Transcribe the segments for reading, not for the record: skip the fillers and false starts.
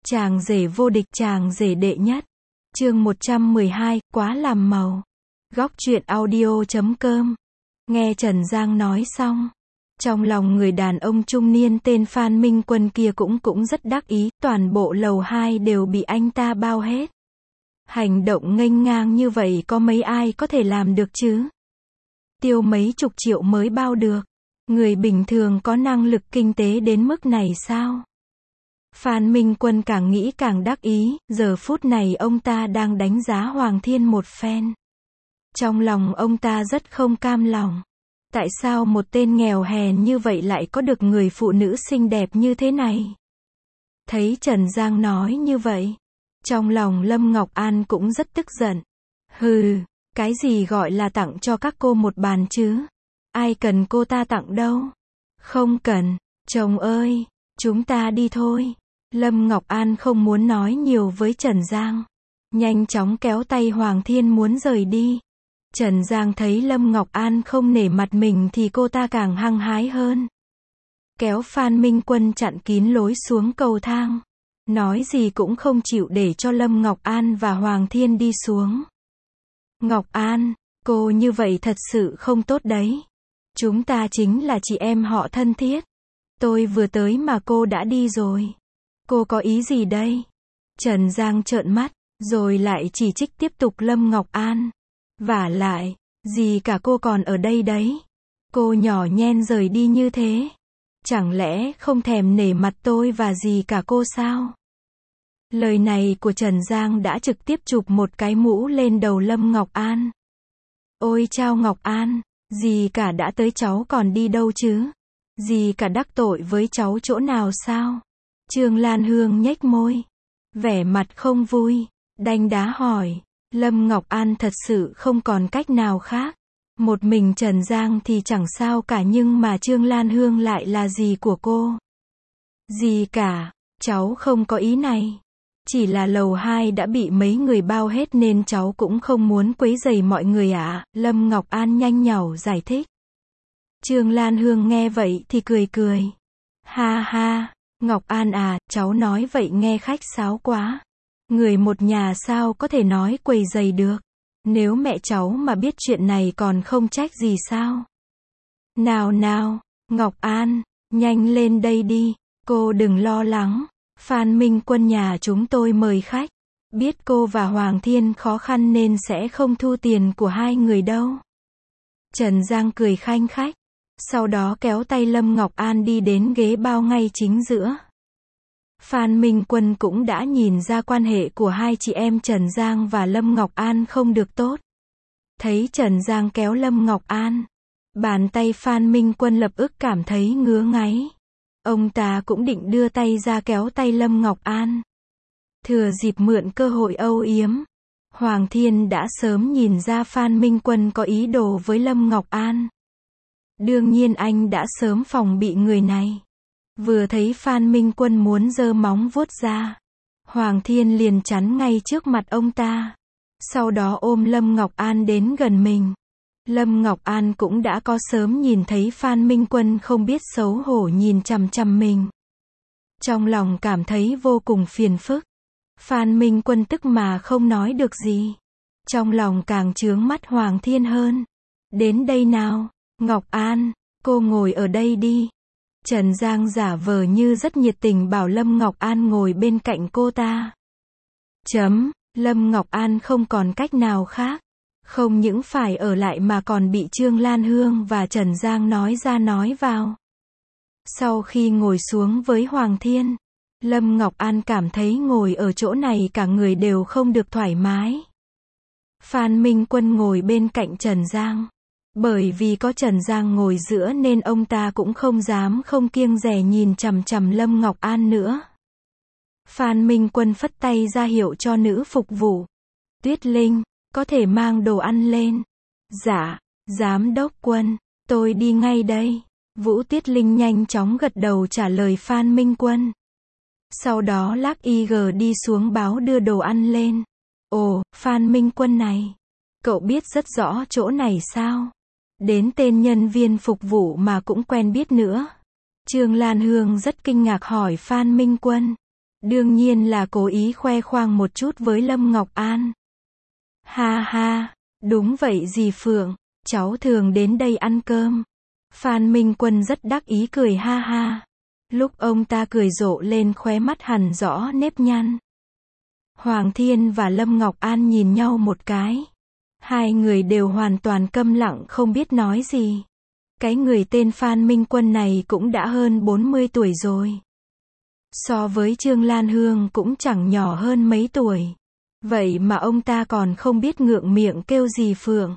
Chàng rể vô địch, chàng rể đệ nhất. Chương 112, quá làm màu. Góc truyện audio.com. Nghe Trần Giang nói xong, trong lòng người đàn ông trung niên tên Phan Minh Quân kia cũng rất đắc ý, toàn bộ lầu 2 đều bị anh ta bao hết. Hành động nghênh ngang như vậy có mấy ai có thể làm được chứ? Tiêu mấy chục triệu mới bao được. Người bình thường có năng lực kinh tế đến mức này sao? Phan Minh Quân càng nghĩ càng đắc ý, giờ phút này ông ta đang đánh giá Hoàng Thiên một phen. Trong lòng ông ta rất không cam lòng. Tại sao một tên nghèo hèn như vậy lại có được người phụ nữ xinh đẹp như thế này? Thấy Trần Giang nói như vậy, trong lòng Lâm Ngọc An cũng rất tức giận. Hừ, cái gì gọi là tặng cho các cô một bàn chứ? Ai cần cô ta tặng đâu? Không cần, chồng ơi, chúng ta đi thôi. Lâm Ngọc An không muốn nói nhiều với Trần Giang. Nhanh chóng kéo tay Hoàng Thiên muốn rời đi. Trần Giang thấy Lâm Ngọc An không nể mặt mình thì cô ta càng hăng hái hơn. Kéo Phan Minh Quân chặn kín lối xuống cầu thang. Nói gì cũng không chịu để cho Lâm Ngọc An và Hoàng Thiên đi xuống. Ngọc An, cô như vậy thật sự không tốt đấy. Chúng ta chính là chị em họ thân thiết. Tôi vừa tới mà cô đã đi rồi. Cô có ý gì đây? Trần Giang trợn mắt, rồi lại chỉ trích tiếp tục Lâm Ngọc An. Vả lại, gì cả cô còn ở đây đấy. Cô nhỏ nhen rời đi như thế. Chẳng lẽ không thèm nể mặt tôi và gì cả cô sao? Lời này của Trần Giang đã trực tiếp chụp một cái mũ lên đầu Lâm Ngọc An. Ôi chao Ngọc An, gì cả đã tới cháu còn đi đâu chứ? Gì cả đắc tội với cháu chỗ nào sao? Trương Lan Hương nhếch môi, vẻ mặt không vui, đanh đá hỏi. Lâm Ngọc An thật sự không còn cách nào khác. Một mình Trần Giang thì chẳng sao cả nhưng mà Trương Lan Hương lại là gì của cô? Gì cả, cháu không có ý này. Chỉ là lầu 2 đã bị mấy người bao hết nên cháu cũng không muốn quấy rầy mọi người ạ. Lâm Ngọc An nhanh nhảu giải thích. Trương Lan Hương nghe vậy thì cười cười. Ha ha, Ngọc An à, cháu nói vậy nghe khách sáo quá. Người một nhà sao có thể nói quấy rầy được. Nếu mẹ cháu mà biết chuyện này còn không trách gì sao? Nào nào, Ngọc An, nhanh lên đây đi, cô đừng lo lắng. Phan Minh Quân nhà chúng tôi mời khách. Biết cô và Hoàng Thiên khó khăn nên sẽ không thu tiền của hai người đâu. Trần Giang cười khanh khách. Sau đó kéo tay Lâm Ngọc An đi đến ghế bao ngay chính giữa. Phan Minh Quân cũng đã nhìn ra quan hệ của hai chị em Trần Giang và Lâm Ngọc An không được tốt. Thấy Trần Giang kéo Lâm Ngọc An, bàn tay Phan Minh Quân lập tức cảm thấy ngứa ngáy. Ông ta cũng định đưa tay ra kéo tay Lâm Ngọc An. Thừa dịp mượn cơ hội âu yếm. Hoàng Thiên đã sớm nhìn ra Phan Minh Quân có ý đồ với Lâm Ngọc An. Đương nhiên anh đã sớm phòng bị người này. Vừa thấy Phan Minh Quân muốn giơ móng vuốt ra, Hoàng Thiên liền chắn ngay trước mặt ông ta. Sau đó ôm Lâm Ngọc An đến gần mình. Lâm Ngọc An cũng đã có sớm nhìn thấy Phan Minh Quân không biết xấu hổ nhìn chằm chằm mình. Trong lòng cảm thấy vô cùng phiền phức. Phan Minh Quân tức mà không nói được gì. Trong lòng càng chướng mắt Hoàng Thiên hơn. Đến đây nào, Ngọc An, cô ngồi ở đây đi. Trần Giang giả vờ như rất nhiệt tình bảo Lâm Ngọc An ngồi bên cạnh cô ta. Lâm Ngọc An không còn cách nào khác. Không những phải ở lại mà còn bị Trương Lan Hương và Trần Giang nói ra nói vào. Sau khi ngồi xuống với Hoàng Thiên, Lâm Ngọc An cảm thấy ngồi ở chỗ này cả người đều không được thoải mái. Phan Minh Quân ngồi bên cạnh Trần Giang. Bởi vì có Trần Giang ngồi giữa nên ông ta cũng không dám không kiêng dè nhìn chằm chằm Lâm Ngọc An nữa. Phan Minh Quân phất tay ra hiệu cho nữ phục vụ. Tuyết Linh, có thể mang đồ ăn lên. Dạ, Giám đốc Quân, tôi đi ngay đây. Vũ Tuyết Linh nhanh chóng gật đầu trả lời Phan Minh Quân. Sau đó lắc IG đi xuống báo đưa đồ ăn lên. Ồ, Phan Minh Quân này, cậu biết rất rõ chỗ này sao? Đến tên nhân viên phục vụ mà cũng quen biết nữa. Trương Lan Hương rất kinh ngạc hỏi Phan Minh Quân. Đương nhiên là cố ý khoe khoang một chút với Lâm Ngọc An. Ha ha, đúng vậy dì Phượng, cháu thường đến đây ăn cơm. Phan Minh Quân rất đắc ý cười ha ha. Lúc ông ta cười rộ lên khóe mắt hằn rõ nếp nhăn. Hoàng Thiên và Lâm Ngọc An nhìn nhau một cái. Hai người đều hoàn toàn câm lặng không biết nói gì. Cái người tên Phan Minh Quân này cũng đã hơn 40 tuổi rồi. So với Trương Lan Hương cũng chẳng nhỏ hơn mấy tuổi. Vậy mà ông ta còn không biết ngượng miệng kêu dì Phượng.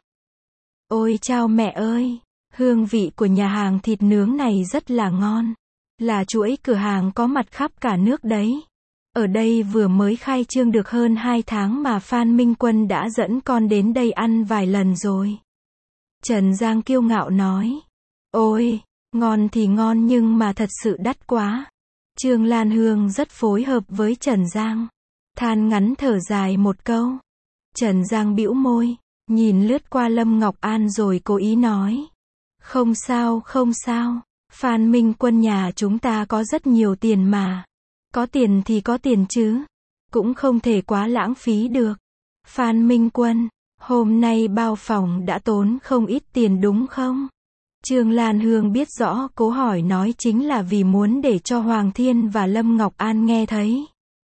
Ôi chao mẹ ơi, hương vị của nhà hàng thịt nướng này rất là ngon. Là chuỗi cửa hàng có mặt khắp cả nước đấy. Ở đây vừa mới khai trương được hơn 2 tháng mà Phan Minh Quân đã dẫn con đến đây ăn vài lần rồi. Trần Giang kiêu ngạo nói. Ôi, ngon thì ngon nhưng mà thật sự đắt quá. Trương Lan Hương rất phối hợp với Trần Giang. Than ngắn thở dài một câu. Trần Giang bĩu môi, nhìn lướt qua Lâm Ngọc An rồi cố ý nói. Không sao, không sao. Phan Minh Quân nhà chúng ta có rất nhiều tiền mà. Có tiền thì có tiền chứ. Cũng không thể quá lãng phí được. Phan Minh Quân, hôm nay bao phòng đã tốn không ít tiền đúng không? Trương Lan Hương biết rõ cố hỏi nói chính là vì muốn để cho Hoàng Thiên và Lâm Ngọc An nghe thấy.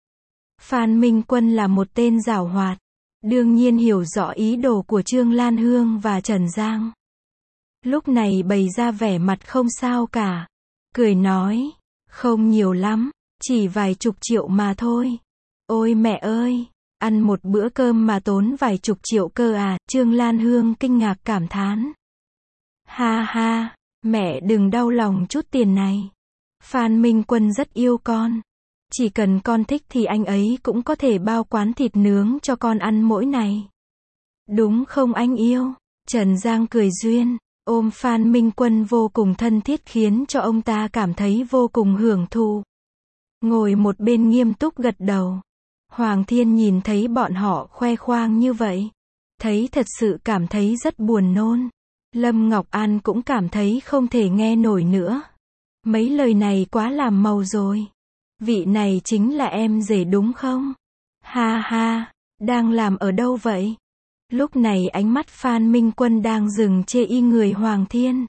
Phan Minh Quân là một tên giảo hoạt. Đương nhiên hiểu rõ ý đồ của Trương Lan Hương và Trần Giang. Lúc này bày ra vẻ mặt không sao cả. Cười nói, không nhiều lắm, chỉ vài chục triệu mà thôi. Ôi mẹ ơi, ăn một bữa cơm mà tốn vài chục triệu cơ à, Trương Lan Hương kinh ngạc cảm thán. Ha ha, mẹ đừng đau lòng chút tiền này. Phan Minh Quân rất yêu con. Chỉ cần con thích thì anh ấy cũng có thể bao quán thịt nướng cho con ăn mỗi ngày. Đúng không anh yêu? Trần Giang cười duyên, ôm Phan Minh Quân vô cùng thân thiết khiến cho ông ta cảm thấy vô cùng hưởng thụ. Ngồi một bên nghiêm túc gật đầu. Hoàng Thiên nhìn thấy bọn họ khoe khoang như vậy. Thấy thật sự cảm thấy rất buồn nôn. Lâm Ngọc An cũng cảm thấy không thể nghe nổi nữa. Mấy lời này quá làm màu rồi. Vị này chính là em rể đúng không? Ha ha, đang làm ở đâu vậy? Lúc này ánh mắt Phan Minh Quân đang dừng chê y người Hoàng Thiên.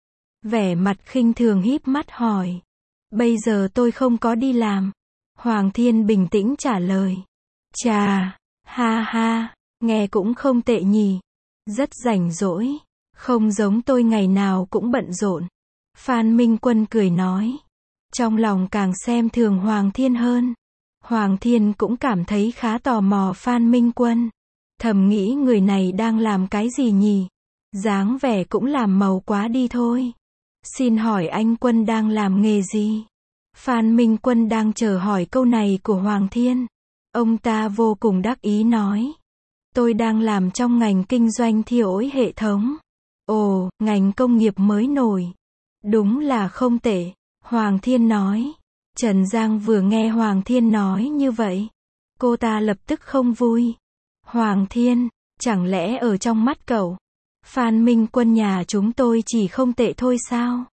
Vẻ mặt khinh thường híp mắt hỏi. Bây giờ tôi không có đi làm. Hoàng Thiên bình tĩnh trả lời. Chà, ha ha, nghe cũng không tệ nhỉ. Rất rảnh rỗi. Không giống tôi ngày nào cũng bận rộn. Phan Minh Quân cười nói. Trong lòng càng xem thường Hoàng Thiên hơn. Hoàng Thiên cũng cảm thấy khá tò mò Phan Minh Quân. Thầm nghĩ người này đang làm cái gì nhỉ? Dáng vẻ cũng làm màu quá đi thôi. Xin hỏi anh Quân đang làm nghề gì? Phan Minh Quân đang chờ hỏi câu này của Hoàng Thiên. Ông ta vô cùng đắc ý nói. Tôi đang làm trong ngành kinh doanh thiêu ối hệ thống. Ồ, ngành công nghiệp mới nổi. Đúng là không tệ. Hoàng Thiên nói. Trần Giang vừa nghe Hoàng Thiên nói như vậy. Cô ta lập tức không vui. Hoàng Thiên, chẳng lẽ ở trong mắt cậu, Phan Minh Quân nhà chúng tôi chỉ không tệ thôi sao?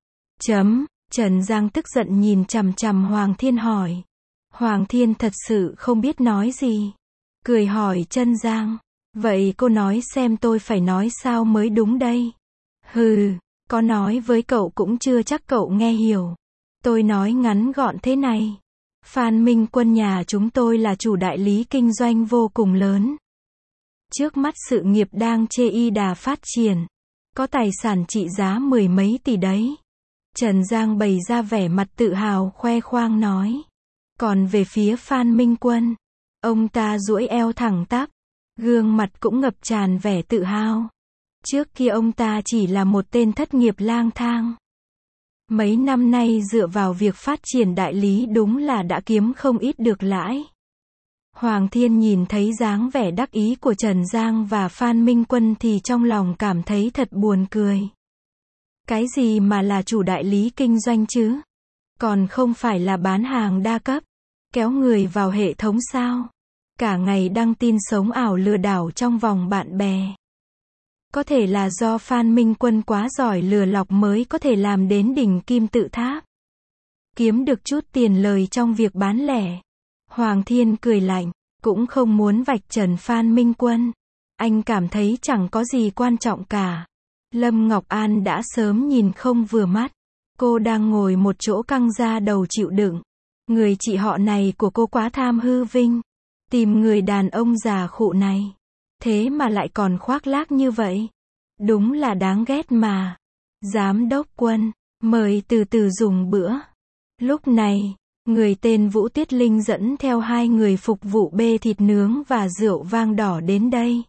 Trần Giang tức giận nhìn chằm chằm Hoàng Thiên hỏi. Hoàng Thiên thật sự không biết nói gì. Cười hỏi Trân Giang. Vậy cô nói xem tôi phải nói sao mới đúng đây? Hừ, có nói với cậu cũng chưa chắc cậu nghe hiểu. Tôi nói ngắn gọn thế này. Phan Minh Quân nhà chúng tôi là chủ đại lý kinh doanh vô cùng lớn. Trước mắt sự nghiệp đang chê y đà phát triển. Có tài sản trị giá 10 mấy tỷ đấy. Trần Giang bày ra vẻ mặt tự hào khoe khoang nói. Còn về phía Phan Minh Quân, ông ta duỗi eo thẳng tắp, gương mặt cũng ngập tràn vẻ tự hào. Trước kia ông ta chỉ là một tên thất nghiệp lang thang. Mấy năm nay dựa vào việc phát triển đại lý đúng là đã kiếm không ít được lãi. Hoàng Thiên nhìn thấy dáng vẻ đắc ý của Trần Giang và Phan Minh Quân thì trong lòng cảm thấy thật buồn cười. Cái gì mà là chủ đại lý kinh doanh chứ? Còn không phải là bán hàng đa cấp, kéo người vào hệ thống sao? Cả ngày đăng tin sống ảo lừa đảo trong vòng bạn bè. Có thể là do Phan Minh Quân quá giỏi lừa lọc mới có thể làm đến đỉnh kim tự tháp. Kiếm được chút tiền lời trong việc bán lẻ. Hoàng Thiên cười lạnh, cũng không muốn vạch trần Phan Minh Quân. Anh cảm thấy chẳng có gì quan trọng cả. Lâm Ngọc An đã sớm nhìn không vừa mắt. Cô đang ngồi một chỗ căng da đầu chịu đựng. Người chị họ này của cô quá tham hư vinh. Tìm người đàn ông già khụ này. Thế mà lại còn khoác lác như vậy. Đúng là đáng ghét mà. Giám đốc Quân, mời từ từ dùng bữa. Lúc này, người tên Vũ Tuyết Linh dẫn theo 2 người phục vụ bê thịt nướng và rượu vang đỏ đến đây.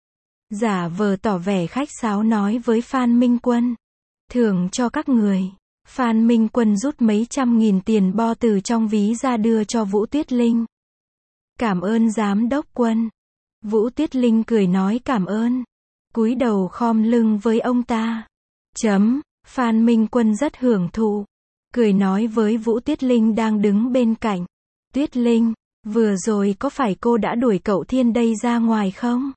Giả vờ tỏ vẻ khách sáo nói với Phan Minh Quân. Thưởng cho các người. Phan Minh Quân rút mấy trăm nghìn tiền bo từ trong ví ra đưa cho Vũ Tuyết Linh. Cảm ơn giám đốc Quân. Vũ Tuyết Linh cười nói cảm ơn. Cúi đầu khom lưng với ông ta. Phan Minh Quân rất hưởng thụ. Cười nói với Vũ Tuyết Linh đang đứng bên cạnh. Tuyết Linh, vừa rồi có phải cô đã đuổi cậu Thiên đây ra ngoài không?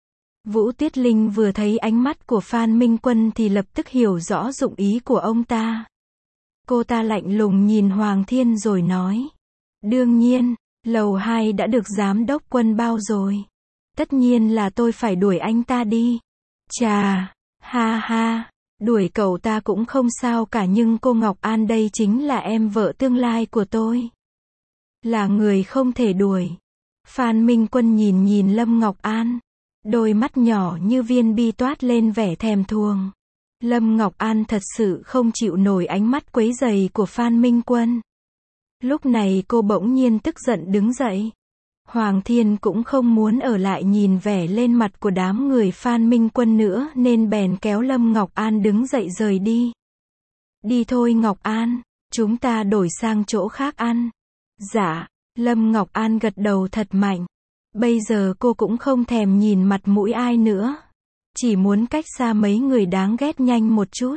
Vũ Tuyết Linh vừa thấy ánh mắt của Phan Minh Quân thì lập tức hiểu rõ dụng ý của ông ta. Cô ta lạnh lùng nhìn Hoàng Thiên rồi nói. Đương nhiên, lầu 2 đã được giám đốc Quân bao rồi. Tất nhiên là tôi phải đuổi anh ta đi. Chà, ha ha, đuổi cậu ta cũng không sao cả nhưng cô Ngọc An đây chính là em vợ tương lai của tôi. Là người không thể đuổi. Phan Minh Quân nhìn Lâm Ngọc An. Đôi mắt nhỏ như viên bi toát lên vẻ thèm thuồng. Lâm Ngọc An thật sự không chịu nổi ánh mắt quấy rầy của Phan Minh Quân. Lúc này cô bỗng nhiên tức giận đứng dậy. Hoàng Thiên cũng không muốn ở lại nhìn vẻ lên mặt của đám người Phan Minh Quân nữa nên bèn kéo Lâm Ngọc An đứng dậy rời đi. Đi thôi Ngọc An, chúng ta đổi sang chỗ khác ăn. Dạ, Lâm Ngọc An gật đầu thật mạnh. Bây giờ cô cũng không thèm nhìn mặt mũi ai nữa. Chỉ muốn cách xa mấy người đáng ghét nhanh một chút.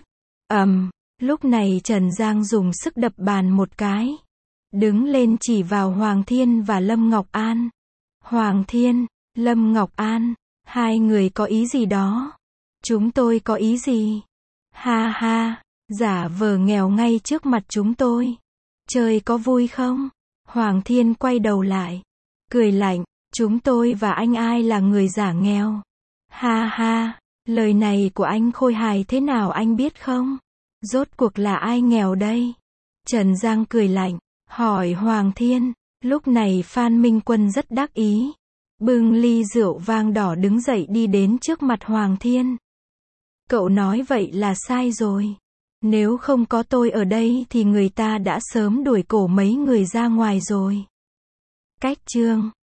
Lúc này Trần Giang dùng sức đập bàn một cái. Đứng lên chỉ vào Hoàng Thiên và Lâm Ngọc An. Hoàng Thiên, Lâm Ngọc An, hai người có ý gì đó? Chúng tôi có ý gì? Ha ha, giả vờ nghèo ngay trước mặt chúng tôi. Chơi có vui không? Hoàng Thiên quay đầu lại. Cười lạnh, chúng tôi và anh ai là người giả nghèo? Ha ha, lời này của anh khôi hài thế nào anh biết không? Rốt cuộc là ai nghèo đây? Trần Giang cười lạnh, hỏi Hoàng Thiên. Lúc này Phan Minh Quân rất đắc ý. Bưng ly rượu vang đỏ đứng dậy đi đến trước mặt Hoàng Thiên. Cậu nói vậy là sai rồi. Nếu không có tôi ở đây thì người ta đã sớm đuổi cổ mấy người ra ngoài rồi. Cách chương